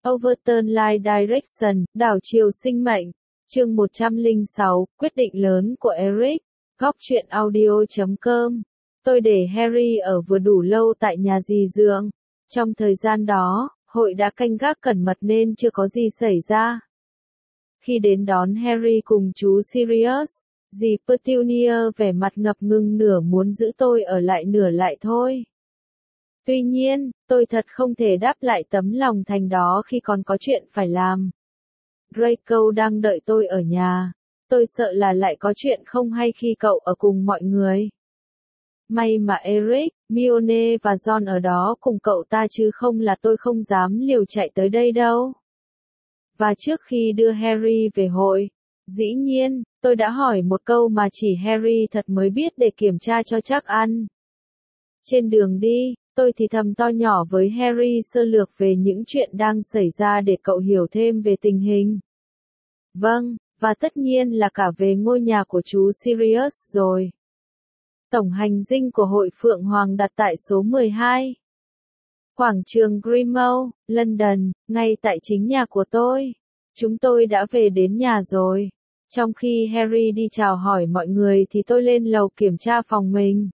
Overturn Life Direction, đảo chiều sinh mệnh. Chương 106, quyết định lớn của Eric. Góc truyện audio.com. Tôi để Harry ở vừa đủ lâu tại nhà dì Dượng. Trong thời gian đó, hội đã canh gác cẩn mật nên chưa có gì xảy ra. Khi đến đón Harry cùng chú Sirius, dì Petunia vẻ mặt ngập ngừng, nửa muốn giữ tôi ở lại nửa lại thôi. Tuy nhiên, tôi thật không thể đáp lại tấm lòng thành đó khi còn có chuyện phải làm. Draco đang đợi tôi ở nhà. Tôi sợ là lại có chuyện không hay khi cậu ở cùng mọi người. May mà Eric, Hermione và Ron ở đó cùng cậu ta chứ không là tôi không dám liều chạy tới đây đâu. Và trước khi đưa Harry về hội, dĩ nhiên, tôi đã hỏi một câu mà chỉ Harry thật mới biết để kiểm tra cho chắc ăn. Trên đường đi, tôi thì thầm to nhỏ với Harry sơ lược về những chuyện đang xảy ra để cậu hiểu thêm về tình hình. Vâng, và tất nhiên là cả về ngôi nhà của chú Sirius rồi. Tổng hành dinh của hội Phượng Hoàng đặt tại số 12. Quảng trường Grimmauld, London, ngay tại chính nhà của tôi. Chúng tôi đã về đến nhà rồi. Trong khi Harry đi chào hỏi mọi người thì tôi lên lầu kiểm tra phòng mình.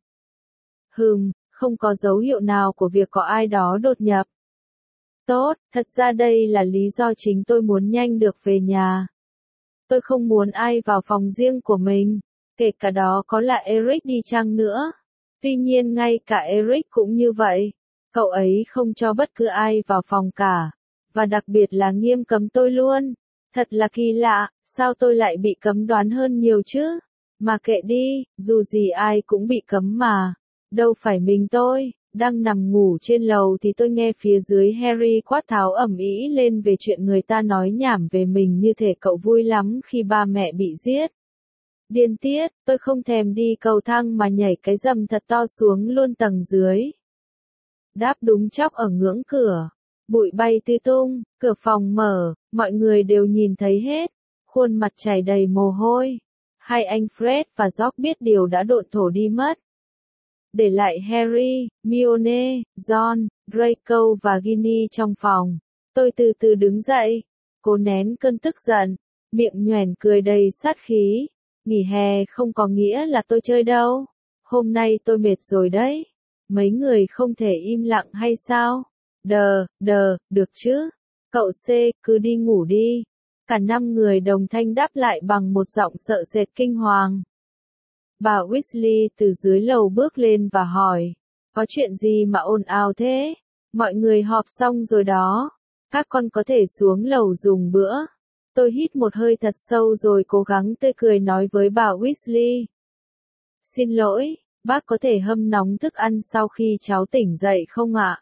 Không có dấu hiệu nào của việc có ai đó đột nhập. Tốt, thật ra đây là lý do chính tôi muốn nhanh được về nhà. Tôi không muốn ai vào phòng riêng của mình, kể cả đó có là Eric đi chăng nữa. Tuy nhiên ngay cả Eric cũng như vậy. Cậu ấy không cho bất cứ ai vào phòng cả. Và đặc biệt là nghiêm cấm tôi luôn. Thật là kỳ lạ, sao tôi lại bị cấm đoán hơn nhiều chứ? Mà kệ đi, dù gì ai cũng bị cấm mà. Đâu phải mình tôi. Đang nằm ngủ trên lầu thì tôi nghe phía dưới Harry quát tháo ầm ĩ lên về chuyện người ta nói nhảm về mình như thể cậu vui lắm khi ba mẹ bị giết. Điên tiết, tôi không thèm đi cầu thang mà nhảy cái rầm thật to xuống luôn tầng dưới. Đáp đúng chóc ở ngưỡng cửa. Bụi bay tứ tung, cửa phòng mở, mọi người đều nhìn thấy hết. Khuôn mặt chảy đầy mồ hôi. Hai anh Fred và George biết điều đã độn thổ đi mất. Để lại Harry, Hermione, Ron, Draco và Ginny trong phòng. Tôi từ từ đứng dậy, cố nén cơn tức giận, miệng nhoẻn cười đầy sát khí. Nghỉ hè không có nghĩa là tôi chơi đâu. Hôm nay tôi mệt rồi đấy. Mấy người không thể im lặng hay sao? Được chứ. Cậu C, cứ đi ngủ đi. Cả 5 người đồng thanh đáp lại bằng một giọng sợ sệt kinh hoàng. Bà Weasley từ dưới lầu bước lên và hỏi, có chuyện gì mà ồn ào thế? Mọi người họp xong rồi đó. Các con có thể xuống lầu dùng bữa. Tôi hít một hơi thật sâu rồi cố gắng tươi cười nói với bà Weasley. Xin lỗi, bác có thể hâm nóng thức ăn sau khi cháu tỉnh dậy không ạ?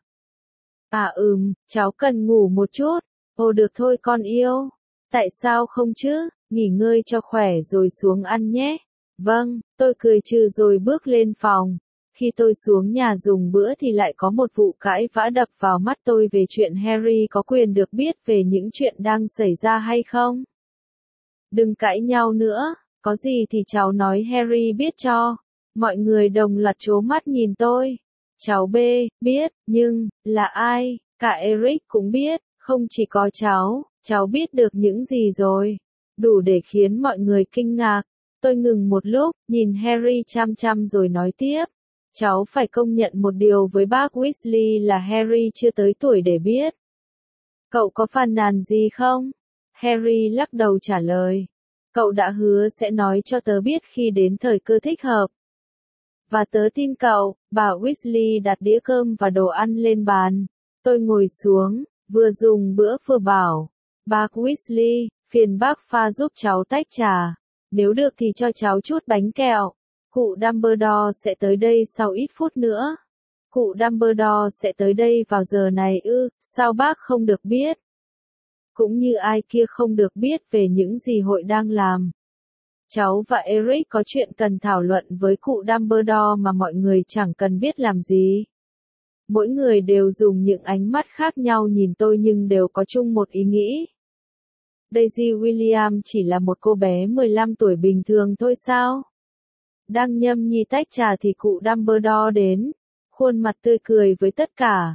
Cháu cần ngủ một chút. Ồ được thôi con yêu. Tại sao không chứ? Nghỉ ngơi cho khỏe rồi xuống ăn nhé. Vâng, tôi cười trừ rồi bước lên phòng. Khi tôi xuống nhà dùng bữa thì lại có một vụ cãi vã đập vào mắt tôi về chuyện Harry có quyền được biết về những chuyện đang xảy ra hay không. Đừng cãi nhau nữa, có gì thì cháu nói Harry biết cho. Mọi người đồng loạt trố mắt nhìn tôi. Cháu B, biết, nhưng, là ai? Cả Eric cũng biết, không chỉ có cháu biết được những gì rồi. Đủ để khiến mọi người kinh ngạc. Tôi ngừng một lúc, nhìn Harry chăm chăm rồi nói tiếp. Cháu phải công nhận một điều với bác Weasley là Harry chưa tới tuổi để biết. Cậu có phàn nàn gì không? Harry lắc đầu trả lời. Cậu đã hứa sẽ nói cho tớ biết khi đến thời cơ thích hợp. Và tớ tin cậu. Bà Weasley đặt đĩa cơm và đồ ăn lên bàn. Tôi ngồi xuống, vừa dùng bữa vừa bảo. Bác Weasley, phiền bác pha giúp cháu tách trà. Nếu được thì cho cháu chút bánh kẹo. Cụ Dumbledore sẽ tới đây sau ít phút nữa. Cụ Dumbledore sẽ tới đây vào giờ này ư? Sao bác không được biết? Cũng như ai kia không được biết về những gì hội đang làm. Cháu và Eric có chuyện cần thảo luận với cụ Dumbledore mà mọi người chẳng cần biết làm gì. Mỗi người đều dùng những ánh mắt khác nhau nhìn tôi nhưng đều có chung một ý nghĩ. Daisy Williams chỉ là một cô bé 15 tuổi bình thường thôi sao? Đang nhâm nhi tách trà thì cụ Dumbledore đến. Khuôn mặt tươi cười với tất cả.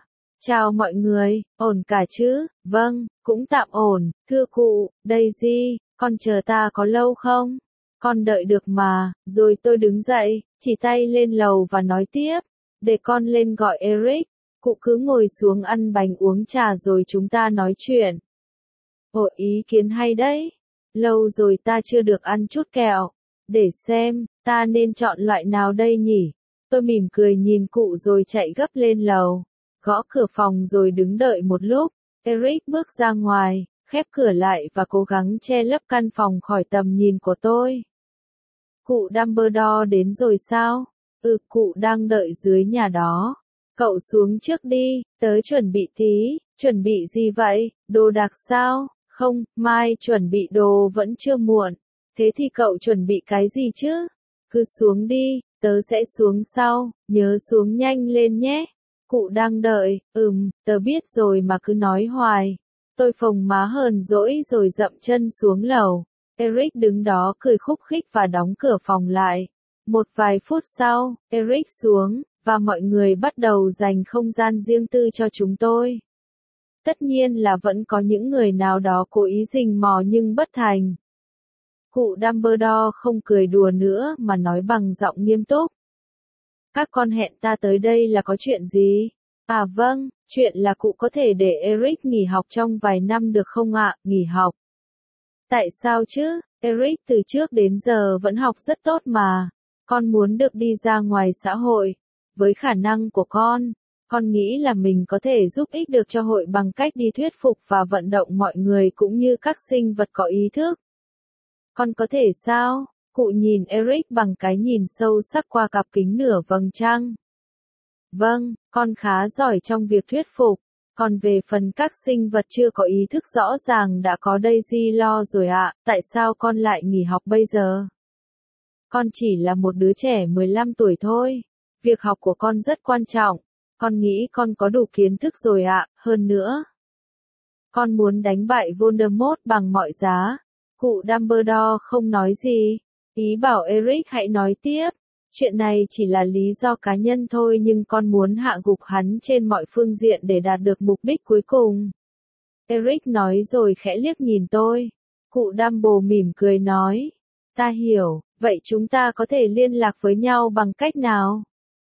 Chào mọi người, ổn cả chứ? Vâng, cũng tạm ổn, thưa cụ, Daisy, con chờ ta có lâu không? Con đợi được mà, rồi tôi đứng dậy, chỉ tay lên lầu và nói tiếp, để con lên gọi Eric, cụ cứ ngồi xuống ăn bánh uống trà rồi chúng ta nói chuyện. Ồ, ý kiến hay đấy, lâu rồi ta chưa được ăn chút kẹo, để xem, ta nên chọn loại nào đây nhỉ? Tôi mỉm cười nhìn cụ rồi chạy gấp lên lầu, gõ cửa phòng rồi đứng đợi một lúc. Eric bước ra ngoài, khép cửa lại và cố gắng che lấp căn phòng khỏi tầm nhìn của tôi. Cụ Dumbledore đến rồi sao? Ừ, cụ đang đợi dưới nhà đó. Cậu xuống trước đi, tớ chuẩn bị tí. Chuẩn bị gì vậy? Đồ đạc sao? Không, mai chuẩn bị đồ vẫn chưa muộn. Thế thì cậu chuẩn bị cái gì chứ? Cứ xuống đi, tớ sẽ xuống sau, nhớ xuống nhanh lên nhé. Cụ đang đợi, tớ biết rồi mà cứ nói hoài. Tôi phồng má hờn dỗi rồi dậm chân xuống lầu. Eric đứng đó cười khúc khích và đóng cửa phòng lại. Một vài phút sau, Eric xuống, và mọi người bắt đầu dành không gian riêng tư cho chúng tôi. Tất nhiên là vẫn có những người nào đó cố ý rình mò nhưng bất thành. Cụ Dumbledore không cười đùa nữa mà nói bằng giọng nghiêm túc. Các con hẹn ta tới đây là có chuyện gì? À vâng, chuyện là cụ có thể để Eric nghỉ học trong vài năm được không ạ? Nghỉ học. Tại sao chứ? Eric từ trước đến giờ vẫn học rất tốt mà. Con muốn được đi ra ngoài xã hội. Với khả năng của con nghĩ là mình có thể giúp ích được cho hội bằng cách đi thuyết phục và vận động mọi người cũng như các sinh vật có ý thức. Con có thể sao? Cụ nhìn Eric bằng cái nhìn sâu sắc qua cặp kính nửa vầng trăng. Vâng, con khá giỏi trong việc thuyết phục. Còn về phần các sinh vật chưa có ý thức rõ ràng đã có Daisy lo rồi ạ, tại sao con lại nghỉ học bây giờ? Con chỉ là một đứa trẻ 15 tuổi thôi. Việc học của con rất quan trọng. Con nghĩ con có đủ kiến thức rồi ạ, hơn nữa. Con muốn đánh bại Voldemort bằng mọi giá. Cụ Dumbledore không nói gì. Ý bảo Eric hãy nói tiếp. Chuyện này chỉ là lý do cá nhân thôi nhưng con muốn hạ gục hắn trên mọi phương diện để đạt được mục đích cuối cùng. Eric nói rồi khẽ liếc nhìn tôi. Cụ Dumbledore mỉm cười nói. Ta hiểu, vậy chúng ta có thể liên lạc với nhau bằng cách nào?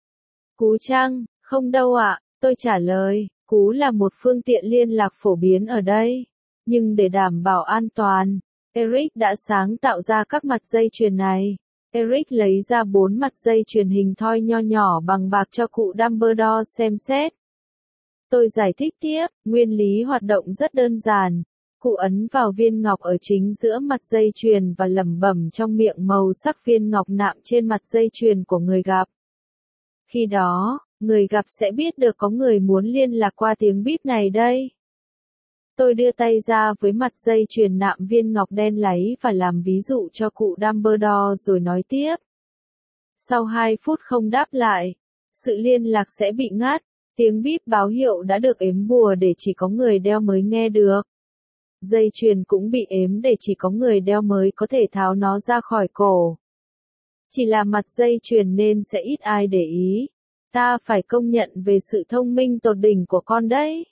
Cú chăng? Không đâu ạ, tôi trả lời. Cú là một phương tiện liên lạc phổ biến ở đây. Nhưng để đảm bảo an toàn, Eric đã sáng tạo ra các mặt dây chuyền này. Eric lấy ra 4 mặt dây chuyền hình thoi nho nhỏ bằng bạc cho cụ Dumbledore xem xét. Tôi giải thích tiếp, nguyên lý hoạt động rất đơn giản. Cụ ấn vào viên ngọc ở chính giữa mặt dây chuyền và lẩm bẩm trong miệng màu sắc viên ngọc nạm trên mặt dây chuyền của người gặp. Khi đó, người gặp sẽ biết được có người muốn liên lạc qua tiếng bíp này đây. Tôi đưa tay ra với mặt dây chuyền nạm viên ngọc đen láy và làm ví dụ cho cụ Dumbledore rồi nói tiếp. Sau 2 phút không đáp lại, sự liên lạc sẽ bị ngắt, tiếng bíp báo hiệu đã được ếm bùa để chỉ có người đeo mới nghe được. Dây chuyền cũng bị ếm để chỉ có người đeo mới có thể tháo nó ra khỏi cổ. Chỉ là mặt dây chuyền nên sẽ ít ai để ý. Ta phải công nhận về sự thông minh tột đỉnh của con đấy.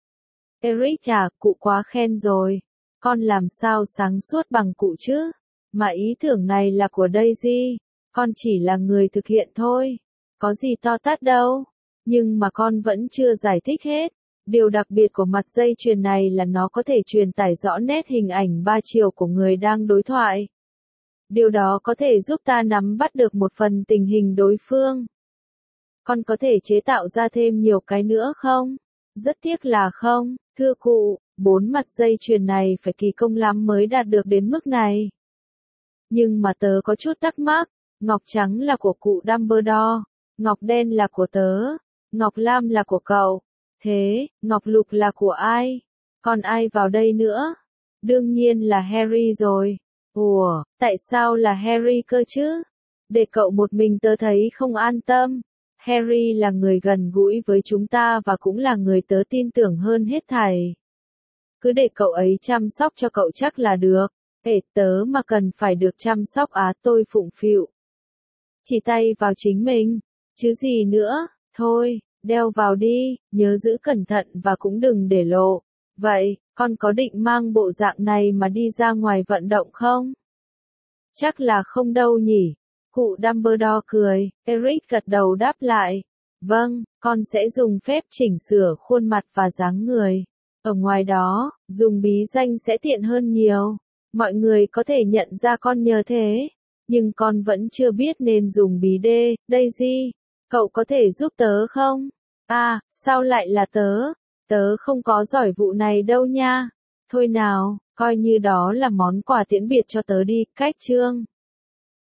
Eric à, cụ quá khen rồi. Con làm sao sáng suốt bằng cụ chứ? Mà ý tưởng này là của Daisy. Con chỉ là người thực hiện thôi. Có gì to tát đâu. Nhưng mà con vẫn chưa giải thích hết. Điều đặc biệt của mặt dây chuyền này là nó có thể truyền tải rõ nét hình ảnh 3 chiều của người đang đối thoại. Điều đó có thể giúp ta nắm bắt được một phần tình hình đối phương. Con có thể chế tạo ra thêm nhiều cái nữa không? Rất tiếc là không, thưa cụ, 4 mặt dây chuyền này phải kỳ công lắm mới đạt được đến mức này. Nhưng mà tớ có chút thắc mắc, ngọc trắng là của cụ Dumbledore, ngọc đen là của tớ, ngọc lam là của cậu. Thế, ngọc lục là của ai? Còn ai vào đây nữa? Đương nhiên là Harry rồi. Ủa, tại sao là Harry cơ chứ? Để cậu một mình tớ thấy không an tâm. Harry là người gần gũi với chúng ta và cũng là người tớ tin tưởng hơn hết thảy. Cứ để cậu ấy chăm sóc cho cậu chắc là được. Tớ mà cần phải được chăm sóc tôi phụng phịu. Chỉ tay vào chính mình, chứ gì nữa, thôi, đeo vào đi, nhớ giữ cẩn thận và cũng đừng để lộ. Vậy, con có định mang bộ dạng này mà đi ra ngoài vận động không? Chắc là không đâu nhỉ. Cụ Dumbledore cười, Eric gật đầu đáp lại. Vâng, con sẽ dùng phép chỉnh sửa khuôn mặt và dáng người. Ở ngoài đó, dùng bí danh sẽ tiện hơn nhiều. Mọi người có thể nhận ra con nhờ thế. Nhưng con vẫn chưa biết nên dùng bí đê, Daisy. Cậu có thể giúp tớ không? À, sao lại là tớ? Tớ không có giỏi vụ này đâu nha. Thôi nào, coi như đó là món quà tiễn biệt cho tớ đi, cách chương.